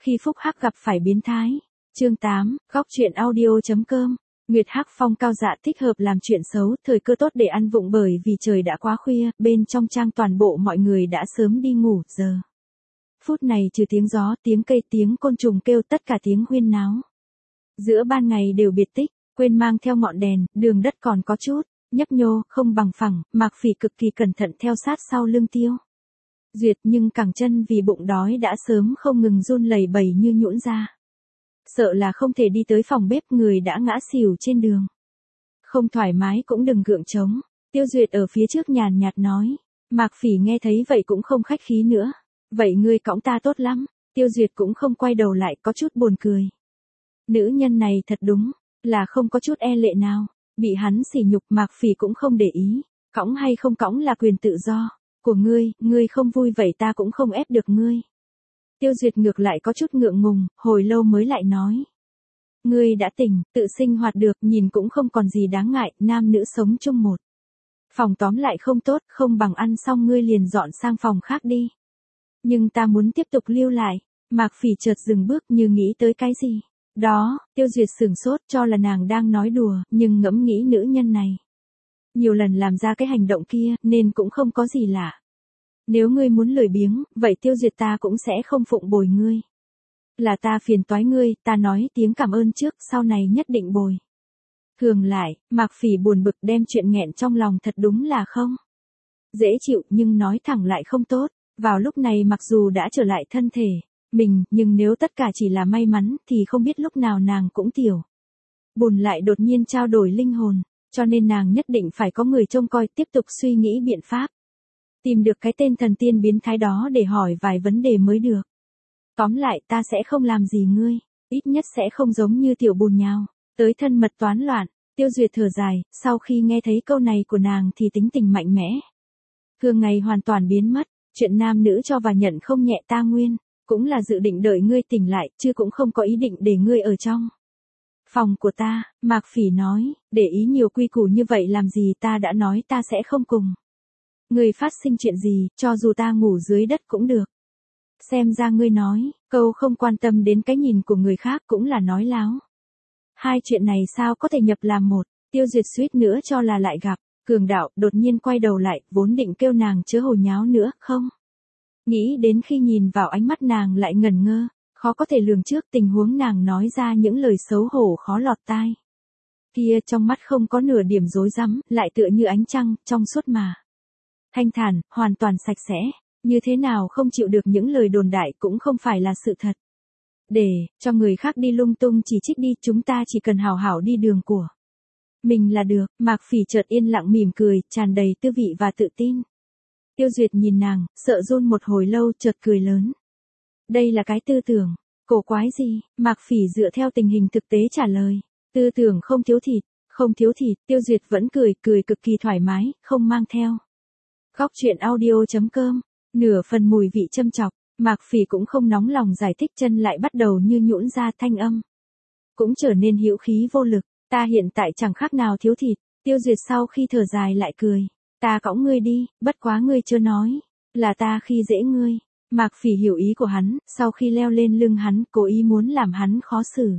Khi Phúc Hắc gặp phải biến thái. Chương 8, góc truyện audio.com. Nguyệt Hắc phong cao dạ thích hợp làm chuyện xấu, thời cơ tốt để ăn vụng bởi vì trời đã quá khuya, bên trong trang toàn bộ mọi người đã sớm đi ngủ, giờ. Phút này trừ tiếng gió, tiếng cây, tiếng côn trùng kêu, tất cả tiếng huyên náo. Giữa ban ngày đều biệt tích, quên mang theo ngọn đèn, đường đất còn có chút nhấp nhô, không bằng phẳng, Mạc Phỉ cực kỳ cẩn thận theo sát sau lưng Tiêu Duyệt, nhưng cẳng chân vì bụng đói đã sớm không ngừng run lẩy bẩy như nhũn ra. Sợ là không thể đi tới phòng bếp, người đã ngã xỉu trên đường. Không thoải mái cũng đừng gượng chống. Tiêu Duyệt ở phía trước nhàn nhạt nói. Mạc Phỉ nghe thấy vậy cũng không khách khí nữa. Vậy ngươi cõng ta tốt lắm. Tiêu Duyệt cũng không quay đầu lại, có chút buồn cười. Nữ nhân này thật đúng là không có chút e lệ nào. Bị hắn sỉ nhục, Mạc Phỉ cũng không để ý. Cõng hay không cõng là quyền tự do của ngươi không vui vậy ta cũng không ép được ngươi. Tiêu Duyệt ngược lại có chút ngượng ngùng, hồi lâu mới lại nói. Ngươi đã tỉnh, tự sinh hoạt được, nhìn cũng không còn gì đáng ngại, nam nữ sống chung một phòng tóm lại không tốt, không bằng ăn xong ngươi liền dọn sang phòng khác đi. Nhưng ta muốn tiếp tục lưu lại. Mạc Phỉ chợt dừng bước như nghĩ tới cái gì. Đó, Tiêu Duyệt sửng sốt cho là nàng đang nói đùa, nhưng ngẫm nghĩ nữ nhân này nhiều lần làm ra cái hành động kia, nên cũng không có gì lạ. Nếu ngươi muốn lười biếng, vậy Tiêu Duyệt ta cũng sẽ không phụng bồi ngươi. Là ta phiền toái ngươi, ta nói tiếng cảm ơn trước, sau này nhất định bồi thường lại. Mạc Phỉ buồn bực đem chuyện nghẹn trong lòng thật đúng là không dễ chịu, nhưng nói thẳng lại không tốt. Vào lúc này mặc dù đã trở lại thân thể mình, nhưng nếu tất cả chỉ là may mắn thì không biết lúc nào nàng cũng tiểu buồn lại đột nhiên trao đổi linh hồn, cho nên nàng nhất định phải có người trông coi, tiếp tục suy nghĩ biện pháp. Tìm được cái tên thần tiên biến thái đó để hỏi vài vấn đề mới được. Tóm lại ta sẽ không làm gì ngươi, ít nhất sẽ không giống như tiểu bùn nhào tới thân mật toán loạn. Tiêu Duyệt thở dài, sau khi nghe thấy câu này của nàng thì tính tình mạnh mẽ thường ngày hoàn toàn biến mất. Chuyện nam nữ cho và nhận không nhẹ ta nguyên cũng là dự định đợi ngươi tỉnh lại, chứ cũng không có ý định để ngươi ở trong phòng của ta. Mạc Phỉ nói, để ý nhiều quy củ như vậy làm gì, ta đã nói ta sẽ không cùng ngươi phát sinh chuyện gì, cho dù ta ngủ dưới đất cũng được. Xem ra ngươi nói, câu không quan tâm đến cái nhìn của người khác cũng là nói láo. Hai chuyện này sao có thể nhập làm một. Tiêu Duyệt suýt nữa cho là lại gặp cường đạo, đột nhiên quay đầu lại, vốn định kêu nàng chớ hồ nháo nữa, không nghĩ đến khi nhìn vào ánh mắt nàng lại ngẩn ngơ, khó có thể lường trước tình huống nàng nói ra những lời xấu hổ khó lọt tai. Kia trong mắt không có nửa điểm rối rắm, lại tựa như ánh trăng, trong suốt mà thanh thản, hoàn toàn sạch sẽ. Như thế nào không chịu được những lời đồn đại cũng không phải là sự thật. Để cho người khác đi lung tung chỉ trích đi, chúng ta chỉ cần hảo hảo đi đường của mình là được. Mạc Phỉ chợt yên lặng mỉm cười, tràn đầy tư vị và tự tin. Tiêu Duyệt nhìn nàng, sợ run một hồi lâu, chợt cười lớn. Đây là cái tư tưởng cổ quái gì? Mạc Phỉ dựa theo tình hình thực tế trả lời. Tư tưởng không thiếu thịt, không thiếu thịt. Tiêu Duyệt vẫn cười cực kỳ thoải mái, không mang theo góc truyện audio.com nửa phần mùi vị châm chọc. Mạc Phỉ cũng không nóng lòng giải thích, chân lại bắt đầu như nhũn ra, thanh âm cũng trở nên hữu khí vô lực. Ta hiện tại chẳng khác nào thiếu thịt. Tiêu Duyệt sau khi thở dài lại cười. Ta cõng ngươi đi, bất quá ngươi chưa nói là ta khi dễ ngươi. Mạc Phỉ hiểu ý của hắn, sau khi leo lên lưng hắn, cố ý muốn làm hắn khó xử.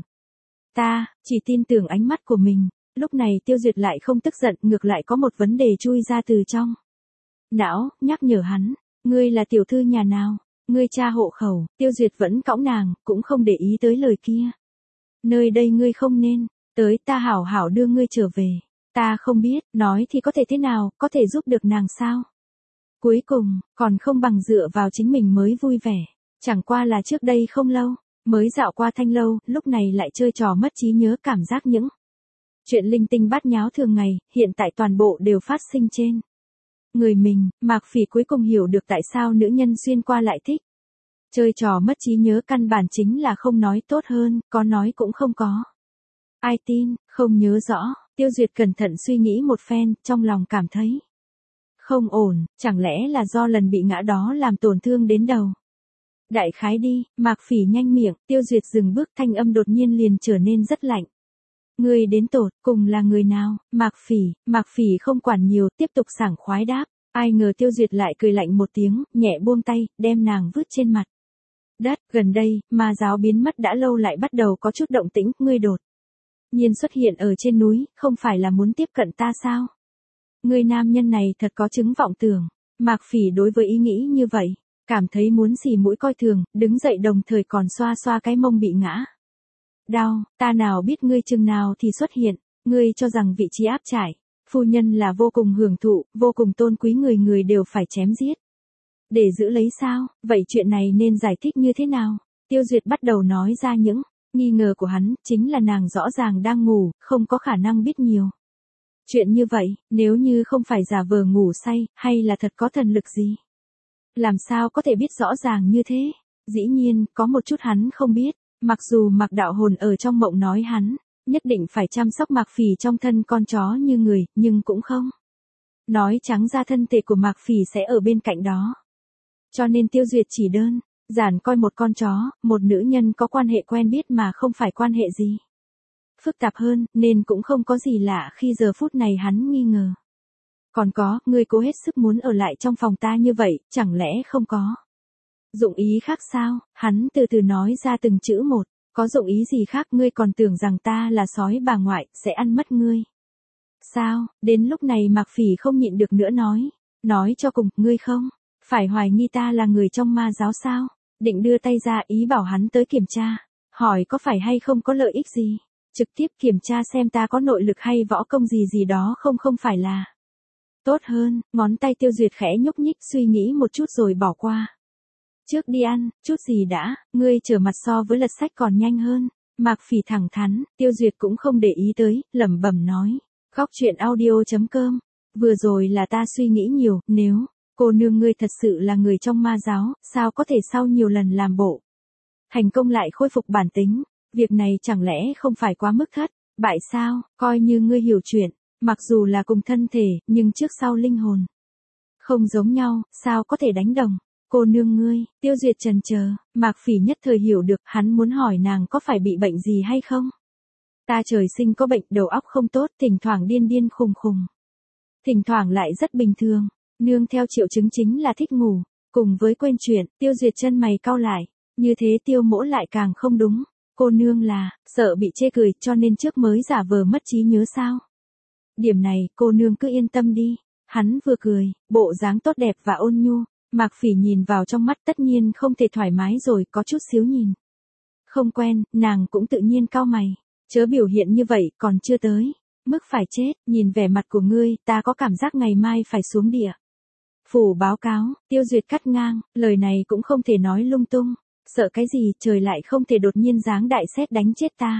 Ta chỉ tin tưởng ánh mắt của mình. Lúc này Tiêu Duyệt lại không tức giận, ngược lại có một vấn đề chui ra từ trong não, nhắc nhở hắn. Ngươi là tiểu thư nhà nào? Ngươi tra hộ khẩu. Tiêu Duyệt vẫn cõng nàng, cũng không để ý tới lời kia. Nơi đây ngươi không nên tới, ta hảo hảo đưa ngươi trở về. Ta không biết, nói thì có thể thế nào, có thể giúp được nàng sao? Cuối cùng, còn không bằng dựa vào chính mình mới vui vẻ. Chẳng qua là trước đây không lâu mới dạo qua Thanh Lâu, lúc này lại chơi trò mất trí nhớ, cảm giác những chuyện linh tinh bát nháo thường ngày, hiện tại toàn bộ đều phát sinh trên người mình. Mạc Phỉ cuối cùng hiểu được tại sao nữ nhân xuyên qua lại thích chơi trò mất trí nhớ, căn bản chính là không nói tốt hơn, có nói cũng không có ai tin, không nhớ rõ. Tiêu Duyệt cẩn thận suy nghĩ một phen, trong lòng cảm thấy không ổn, chẳng lẽ là do lần bị ngã đó làm tổn thương đến đầu? Đại khái đi. Mạc Phỉ nhanh miệng. Tiêu Duyệt dừng bước, thanh âm đột nhiên liền trở nên rất lạnh. Ngươi đến tột cùng là người nào? Mạc Phỉ không quản nhiều, tiếp tục sảng khoái đáp. Ai ngờ Tiêu Duyệt lại cười lạnh một tiếng, nhẹ buông tay, đem nàng vứt trên mặt Đất, gần đây, ma giáo biến mất đã lâu lại bắt đầu có chút động tĩnh, ngươi đột nhiên xuất hiện ở trên núi, không phải là muốn tiếp cận ta sao? Người nam nhân này thật có chứng vọng tưởng. Mạc Phỉ đối với ý nghĩ như vậy, cảm thấy muốn xì mũi coi thường, đứng dậy đồng thời còn xoa xoa cái mông bị ngã. Đau, ta nào biết ngươi chừng nào thì xuất hiện, ngươi cho rằng vị trí áp trải, phu nhân là vô cùng hưởng thụ, vô cùng tôn quý người người đều phải chém giết. Để giữ lấy sao, vậy chuyện này nên giải thích như thế nào? Tiêu Duyệt bắt đầu nói ra những nghi ngờ của hắn, chính là nàng rõ ràng đang ngủ, không có khả năng biết nhiều. Chuyện như vậy, nếu như không phải giả vờ ngủ say, hay là thật có thần lực gì? Làm sao có thể biết rõ ràng như thế? Dĩ nhiên, có một chút hắn không biết, mặc dù Mạc Đạo Hồn ở trong mộng nói hắn, nhất định phải chăm sóc Mạc Phỉ trong thân con chó như người, nhưng cũng không. Nói trắng ra thân thể của Mạc Phỉ sẽ ở bên cạnh đó. Cho nên Tiêu Duyệt chỉ đơn giản coi một con chó, một nữ nhân có quan hệ quen biết mà không phải quan hệ gì phức tạp hơn, nên cũng không có gì lạ khi giờ phút này hắn nghi ngờ. Còn có, ngươi cố hết sức muốn ở lại trong phòng ta như vậy, chẳng lẽ không có dụng ý khác sao? Hắn từ từ nói ra từng chữ một, có dụng ý gì khác, ngươi còn tưởng rằng ta là sói bà ngoại, sẽ ăn mất ngươi. Sao? Đến lúc này Mạc Phỉ không nhịn được nữa nói cho cùng, ngươi không phải hoài nghi ta là người trong ma giáo sao? Định đưa tay ra ý bảo hắn tới kiểm tra, hỏi có phải hay không có lợi ích gì? Trực tiếp kiểm tra xem ta có nội lực hay võ công gì đó không phải là tốt hơn. Ngón tay Tiêu Duyệt khẽ nhúc nhích, suy nghĩ một chút rồi bỏ qua. Trước đi ăn, chút gì đã, ngươi trở mặt so với lật sách còn nhanh hơn. Mạc Phỉ thẳng thắn, Tiêu Duyệt cũng không để ý tới, lẩm bẩm nói. Góc truyện audio.com. Vừa rồi là ta suy nghĩ nhiều, nếu cô nương ngươi thật sự là người trong ma giáo, sao có thể sau nhiều lần làm bộ thành công lại khôi phục bản tính? Việc này chẳng lẽ không phải quá mức thất bại sao? Coi như ngươi hiểu chuyện, mặc dù là cùng thân thể, nhưng trước sau linh hồn không giống nhau, sao có thể đánh đồng? Cô nương ngươi, Tiêu Duyệt chần chờ, Mạc Phỉ nhất thời hiểu được, hắn muốn hỏi nàng có phải bị bệnh gì hay không? Ta trời sinh có bệnh, đầu óc không tốt, thỉnh thoảng điên khùng. Thỉnh thoảng lại rất bình thường, nương theo triệu chứng chính là thích ngủ, cùng với quên chuyện. Tiêu Duyệt chân mày cau lại, như thế Tiêu Mỗ lại càng không đúng. Cô nương là sợ bị chê cười cho nên trước mới giả vờ mất trí nhớ sao? Điểm này cô nương cứ yên tâm đi. Hắn vừa cười, bộ dáng tốt đẹp và ôn nhu. Mạc Phỉ nhìn vào trong mắt, tất nhiên không thể thoải mái rồi, có chút xíu nhìn không quen, nàng cũng tự nhiên cau mày. Chớ biểu hiện như vậy, còn chưa tới mức phải chết. Nhìn vẻ mặt của ngươi, ta có cảm giác ngày mai phải xuống địa phủ báo cáo. Tiêu Duyệt cắt ngang, lời này cũng không thể nói lung tung. Sợ cái gì, trời lại không thể đột nhiên giáng đại sét đánh chết ta.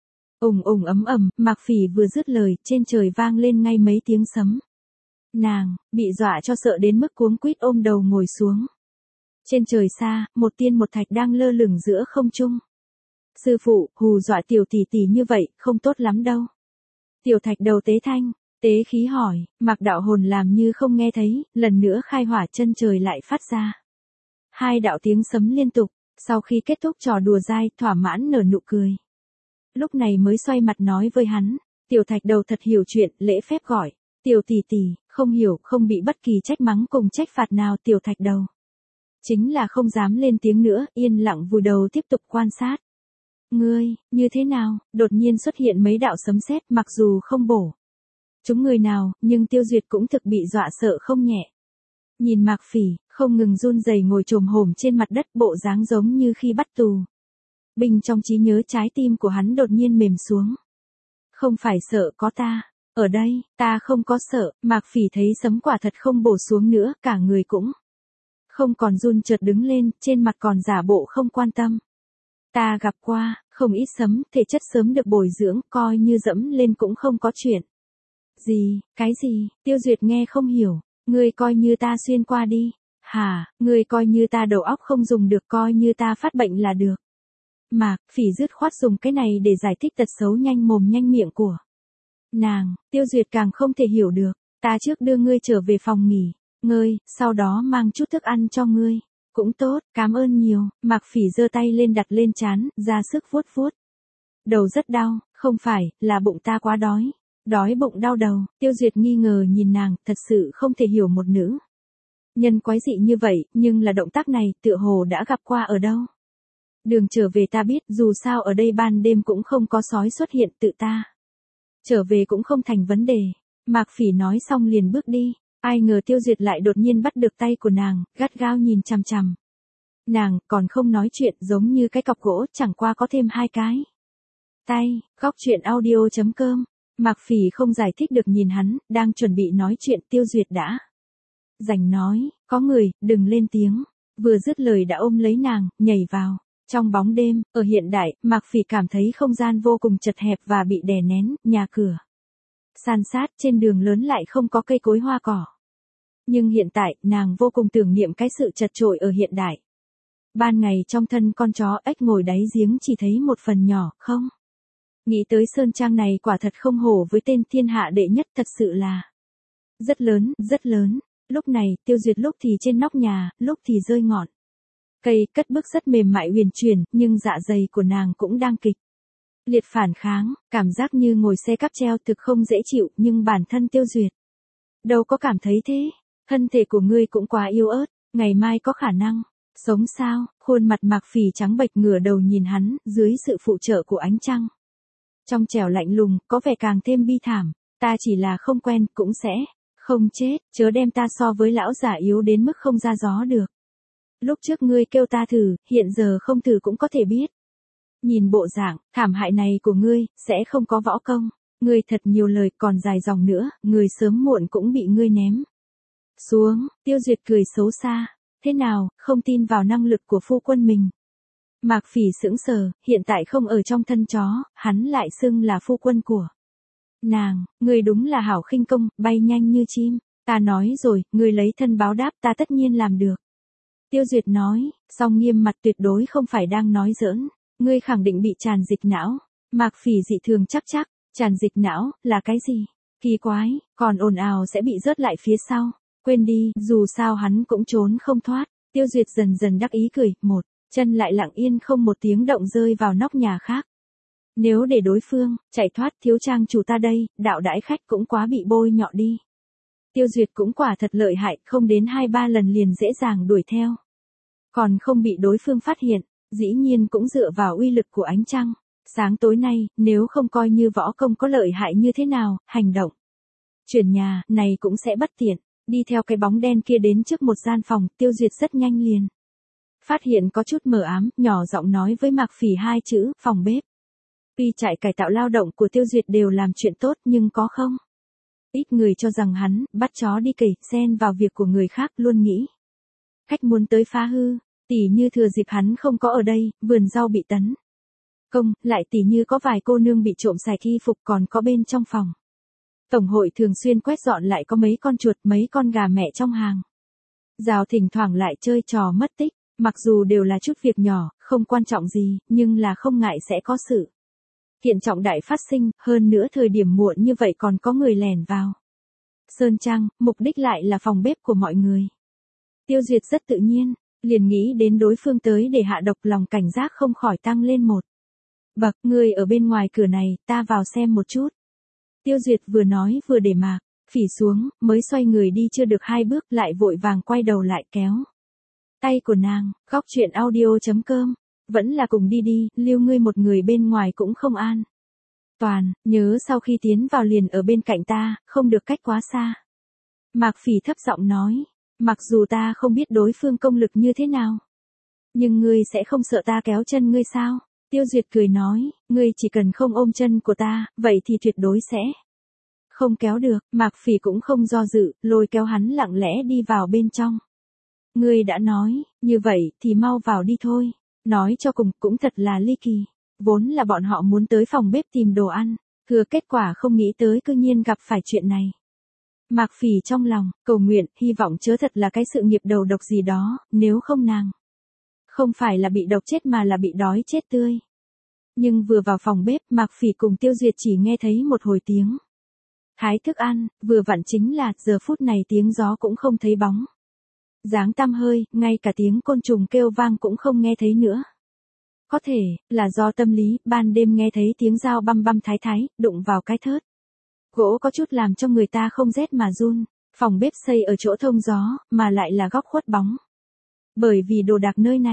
Ùng ấm ầm, Mạc Phỉ vừa dứt lời, trên trời vang lên ngay mấy tiếng sấm. Nàng bị dọa cho sợ đến mức cuống quýt ôm đầu ngồi xuống. Trên trời xa, một tiên một thạch đang lơ lửng giữa không trung. Sư phụ, hù dọa tiểu tỷ tỷ như vậy, không tốt lắm đâu. Tiểu thạch đầu tế thanh, tế khí hỏi, Mạc Đạo Hồn làm như không nghe thấy, lần nữa khai hỏa, chân trời lại phát ra hai đạo tiếng sấm liên tục. Sau khi kết thúc trò đùa dai, thỏa mãn nở nụ cười. Lúc này mới xoay mặt nói với hắn, tiểu thạch đầu thật hiểu chuyện, lễ phép gọi, tiểu tỷ tỷ, không hiểu, không bị bất kỳ trách mắng cùng trách phạt nào. Tiểu thạch đầu chính là không dám lên tiếng nữa, yên lặng vùi đầu tiếp tục quan sát. Ngươi, như thế nào? Đột nhiên xuất hiện mấy đạo sấm sét, mặc dù không bổ chúng người nào, nhưng Tiêu Duyệt cũng thực bị dọa sợ không nhẹ. Nhìn Mạc Phỉ, không ngừng run rẩy ngồi chồm hổm trên mặt đất, bộ dáng giống như khi bắt tù binh. Trong trí nhớ trái tim của hắn đột nhiên mềm xuống. Không phải sợ, có ta ở đây, ta không có sợ. Mạc Phỉ thấy sấm quả thật không bổ xuống nữa, cả người cũng không còn run, chợt đứng lên, trên mặt còn giả bộ không quan tâm. Ta gặp qua không ít sấm, thể chất sớm được bồi dưỡng, coi như dẫm lên cũng không có chuyện gì. Cái gì? Tiêu Duyệt nghe không hiểu. Ngươi coi như ta xuyên qua đi. Hả, ngươi coi như ta đầu óc không dùng được, coi như ta phát bệnh là được. Mạc Phỉ dứt khoát dùng cái này để giải thích tật xấu nhanh mồm nhanh miệng của nàng. Tiêu Duyệt càng không thể hiểu được. Ta trước đưa ngươi trở về phòng nghỉ ngơi, sau đó mang chút thức ăn cho ngươi. Cũng tốt, cảm ơn nhiều. Mạc Phỉ giơ tay lên đặt lên trán, ra sức vuốt. Đầu rất đau, không phải, là bụng ta quá đói. Đói bụng đau đầu. Tiêu Duyệt nghi ngờ nhìn nàng, thật sự không thể hiểu một nữ nhân quái dị như vậy, nhưng là động tác này, tựa hồ đã gặp qua ở đâu. Đường trở về ta biết, dù sao ở đây ban đêm cũng không có sói xuất hiện, tự ta trở về cũng không thành vấn đề. Mạc Phỉ nói xong liền bước đi, ai ngờ Tiêu Duyệt lại đột nhiên bắt được tay của nàng, gắt gao nhìn chằm chằm. Nàng còn không nói chuyện, giống như cái cọc gỗ, chẳng qua có thêm hai cái tay. Góc truyện audio.com. Mạc Phỉ không giải thích được nhìn hắn, đang chuẩn bị nói chuyện, Tiêu Duyệt đã rảnh nói, có người, đừng lên tiếng. Vừa dứt lời đã ôm lấy nàng, nhảy vào. Trong bóng đêm, ở hiện đại, Mạc Phỉ cảm thấy không gian vô cùng chật hẹp và bị đè nén, nhà cửa san sát, trên đường lớn lại không có cây cối hoa cỏ. Nhưng hiện tại, nàng vô cùng tưởng niệm cái sự chật chội ở hiện đại. Ban ngày trong thân con chó ếch ngồi đáy giếng chỉ thấy một phần nhỏ, không? Nghĩ tới sơn trang này quả thật không hổ với tên thiên hạ đệ nhất, thật sự là rất lớn, rất lớn. Lúc này, Tiêu Duyệt lúc thì trên nóc nhà, lúc thì rơi ngọn cây, cất bước rất mềm mại huyền chuyển, nhưng dạ dày của nàng cũng đang kịch liệt phản kháng, cảm giác như ngồi xe cáp treo thực không dễ chịu, nhưng bản thân Tiêu Duyệt đâu có cảm thấy thế. Thân thể của ngươi cũng quá yếu ớt, ngày mai có khả năng sống sao? Khuôn mặt Mạc Phỉ trắng bệch, ngửa đầu nhìn hắn, dưới sự phụ trợ của ánh trăng trong trẻo lạnh lùng, có vẻ càng thêm bi thảm. Ta chỉ là không quen, cũng sẽ không chết, chớ đem ta so với lão già yếu đến mức không ra gió được. Lúc trước ngươi kêu ta thử, hiện giờ không thử cũng có thể biết. Nhìn bộ dạng thảm hại này của ngươi, sẽ không có võ công. Ngươi thật nhiều lời, còn dài dòng nữa, người sớm muộn cũng bị ngươi ném xuống. Tiêu Duyệt cười xấu xa. Thế nào, không tin vào năng lực của phu quân mình? Mạc Phỉ sững sờ, hiện tại không ở trong thân chó, hắn lại xưng là phu quân của nàng. Ngươi đúng là hảo khinh công, bay nhanh như chim. Ta nói rồi, ngươi lấy thân báo đáp, ta tất nhiên làm được. Tiêu Duyệt nói, song nghiêm mặt, tuyệt đối không phải đang nói giỡn. Ngươi khẳng định bị tràn dịch não. Mạc Phỉ dị thường chắc, tràn dịch não, là cái gì? Kỳ quái, còn ồn ào sẽ bị rớt lại phía sau. Quên đi, dù sao hắn cũng trốn không thoát. Tiêu Duyệt dần dần đắc ý cười, một chân lại lặng yên không một tiếng động rơi vào nóc nhà khác. Nếu để đối phương chạy thoát, thiếu trang chủ ta đây, đạo đãi khách cũng quá bị bôi nhọ đi. Tiêu Duyệt cũng quả thật lợi hại, không đến 2-3 lần liền dễ dàng đuổi theo. Còn không bị đối phương phát hiện, dĩ nhiên cũng dựa vào uy lực của ánh trăng. Sáng tối nay, nếu không coi như võ công có lợi hại như thế nào, hành động chuyển nhà này cũng sẽ bất tiện. Đi theo cái bóng đen kia đến trước một gian phòng, Tiêu Duyệt rất nhanh liền phát hiện có chút mờ ám, nhỏ giọng nói với Mạc Phỉ 2 chữ, phòng bếp. Tuy trại cải tạo lao động của Tiêu Duyệt đều làm chuyện tốt, nhưng có không ít người cho rằng hắn bắt chó đi cày, xen vào việc của người khác, luôn nghĩ cách muốn tới phá hư. Tỉ như thừa dịp hắn không có ở đây, vườn rau bị tấn công, lại tỉ như có vài cô nương bị trộm sạch y phục, còn có bên trong phòng tổng hội thường xuyên quét dọn lại có mấy con chuột, mấy con gà mẹ trong hàng rào, thỉnh thoảng lại chơi trò mất tích. Mặc dù đều là chút việc nhỏ, không quan trọng gì, nhưng là không ngại sẽ có sự kiện trọng đại phát sinh, hơn nữa thời điểm muộn như vậy còn có người lẻn vào sơn trang, mục đích lại là phòng bếp của mọi người. Tiêu Duyệt rất tự nhiên liền nghĩ đến đối phương tới để hạ độc, lòng cảnh giác không khỏi tăng lên một bậc. Người ở bên ngoài cửa này, ta vào xem một chút. Tiêu Duyệt vừa nói vừa để Mạc Phỉ xuống, mới xoay người đi chưa được 2 bước lại vội vàng quay đầu lại kéo tay của nàng. Góc truyện audio.com. Vẫn là cùng đi đi, lưu ngươi một người bên ngoài cũng không an toàn, nhớ sau khi tiến vào liền ở bên cạnh ta, không được cách quá xa. Mạc Phỉ thấp giọng nói, mặc dù ta không biết đối phương công lực như thế nào, nhưng ngươi sẽ không sợ ta kéo chân ngươi sao? Tiêu Duyệt cười nói, ngươi chỉ cần không ôm chân của ta, vậy thì tuyệt đối sẽ không kéo được. Mạc Phỉ cũng không do dự, lôi kéo hắn lặng lẽ đi vào bên trong. Ngươi đã nói, như vậy thì mau vào đi thôi. Nói cho cùng, cũng thật là ly kỳ. Vốn là bọn họ muốn tới phòng bếp tìm đồ ăn, thừa kết quả không nghĩ tới cư nhiên gặp phải chuyện này. Mạc Phỉ trong lòng cầu nguyện, hy vọng chớ thật là cái sự nghiệp đầu độc gì đó, nếu không nàng không phải là bị độc chết mà là bị đói chết tươi. Nhưng vừa vào phòng bếp, Mạc Phỉ cùng Tiêu Duyệt chỉ nghe thấy một hồi tiếng thái thức ăn, vừa vặn chính là giờ phút này tiếng gió cũng không thấy bóng dáng tăm hơi, ngay cả tiếng côn trùng kêu vang cũng không nghe thấy nữa. Có thể là do tâm lý, ban đêm nghe thấy tiếng dao băm băm thái thái, đụng vào cái thớt gỗ có chút làm cho người ta không rét mà run. Phòng bếp xây ở chỗ thông gió, mà lại là góc khuất bóng. Bởi vì đồ đạc nơi này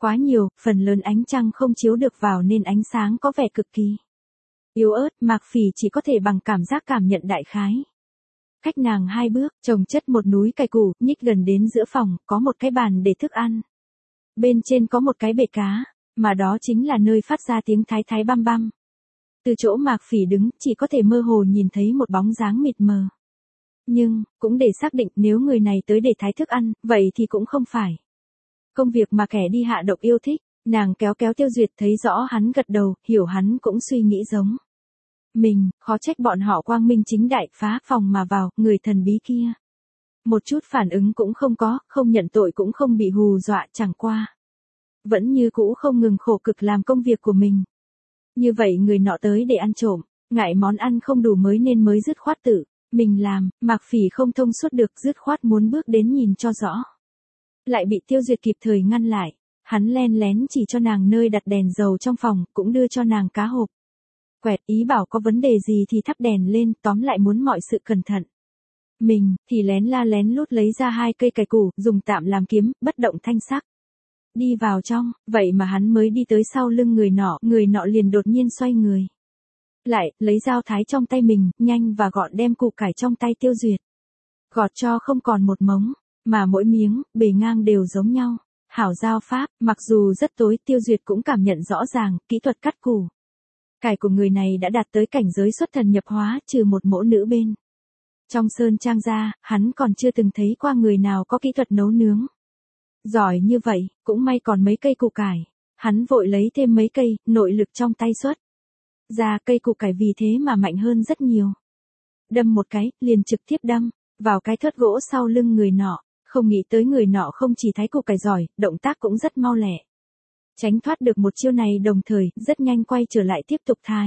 Quá nhiều, phần lớn ánh trăng không chiếu được vào nên ánh sáng có vẻ cực kỳ yếu ớt, Mạc Phỉ chỉ có thể bằng cảm giác cảm nhận đại khái. Cách nàng 2 bước, chồng chất một núi cải củ, nhích gần đến giữa phòng, có một cái bàn để thức ăn. Bên trên có một cái bể cá, mà đó chính là nơi phát ra tiếng thái thái băm băm. Từ chỗ Mạc Phỉ đứng, chỉ có thể mơ hồ nhìn thấy một bóng dáng mịt mờ. Nhưng, cũng để xác định nếu người này tới để thái thức ăn, vậy thì cũng không phải công việc mà kẻ đi hạ độc yêu thích. Nàng kéo kéo Tiêu Duyệt thấy rõ hắn gật đầu, hiểu hắn cũng suy nghĩ giống mình, khó trách bọn họ quang minh chính đại phá phòng mà vào, người thần bí kia. Một chút phản ứng cũng không có, không nhận tội cũng không bị hù dọa, chẳng qua. Vẫn như cũ không ngừng khổ cực làm công việc của mình. Như vậy người nọ tới để ăn trộm, ngại món ăn không đủ nên mới dứt khoát tự mình làm, Mạc Phỉ không thông suốt được, dứt khoát muốn bước đến nhìn cho rõ. Lại bị Tiêu Duyệt kịp thời ngăn lại, hắn len lén chỉ cho nàng nơi đặt đèn dầu trong phòng, cũng đưa cho nàng cá hộp. Quẹt, ý bảo có vấn đề gì thì thắp đèn lên, tóm lại muốn mọi sự cẩn thận. Mình, thì lén la lén lút lấy ra 2 cây cải củ, dùng tạm làm kiếm, bất động thanh sắc. Đi vào trong, vậy mà hắn mới đi tới sau lưng người nọ liền đột nhiên xoay người. Lại, lấy dao thái trong tay mình, nhanh và gọn đem củ cải trong tay Tiêu Duyệt. Gọt cho không còn một mống, mà mỗi miếng, bề ngang đều giống nhau. Hảo dao pháp, mặc dù rất tối, Tiêu Duyệt cũng cảm nhận rõ ràng, kỹ thuật cắt củ cải của người này đã đạt tới cảnh giới xuất thần nhập hóa, trừ một mẫu nữ bên trong sơn trang ra, hắn còn chưa từng thấy qua người nào có kỹ thuật nấu nướng giỏi như vậy, cũng may còn mấy cây củ cải. Hắn vội lấy thêm mấy cây, nội lực trong tay xuất ra, cây củ cải vì thế mà mạnh hơn rất nhiều. Đâm một cái, liền trực tiếp đâm vào cái thớt gỗ sau lưng người nọ. Không nghĩ tới người nọ không chỉ thái củ cải giỏi, động tác cũng rất mau lẹ. Tránh thoát được một chiêu này, đồng thời, rất nhanh quay trở lại tiếp tục thái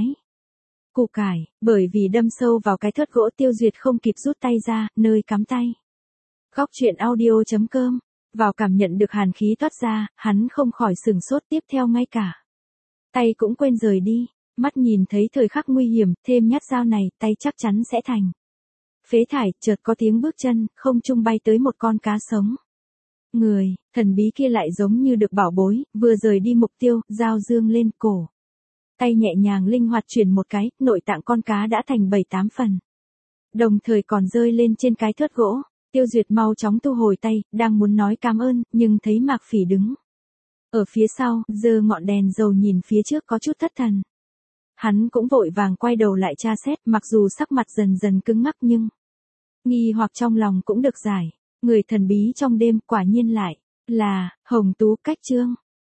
củ cải, bởi vì đâm sâu vào cái thớt gỗ, Tiêu Duyệt không kịp rút tay ra, nơi cắm tay. Góc truyện audio.com, vào cảm nhận được hàn khí toát ra, hắn không khỏi sừng sốt, tiếp theo ngay cả tay cũng quên rời đi, mắt nhìn thấy thời khắc nguy hiểm, thêm nhát dao này, tay chắc chắn sẽ thành phế thải, chợt có tiếng bước chân, không trung bay tới một con cá sống. Người thần bí kia lại giống như được bảo bối, vừa rời đi mục tiêu, dao dương lên cổ. Tay nhẹ nhàng linh hoạt chuyển một cái, nội tạng con cá đã thành 7-8 phần. Đồng thời còn rơi lên trên cái thớt gỗ. Tiêu Duyệt mau chóng thu hồi tay, đang muốn nói cảm ơn, nhưng thấy Mạc Phỉ đứng ở phía sau, giơ ngọn đèn dầu nhìn phía trước có chút thất thần. Hắn cũng vội vàng quay đầu lại tra xét, mặc dù sắc mặt dần dần cứng ngắc nhưng nghi hoặc trong lòng cũng được giải. Người thần bí trong đêm quả nhiên lại là Hồng Tú Cách Trương.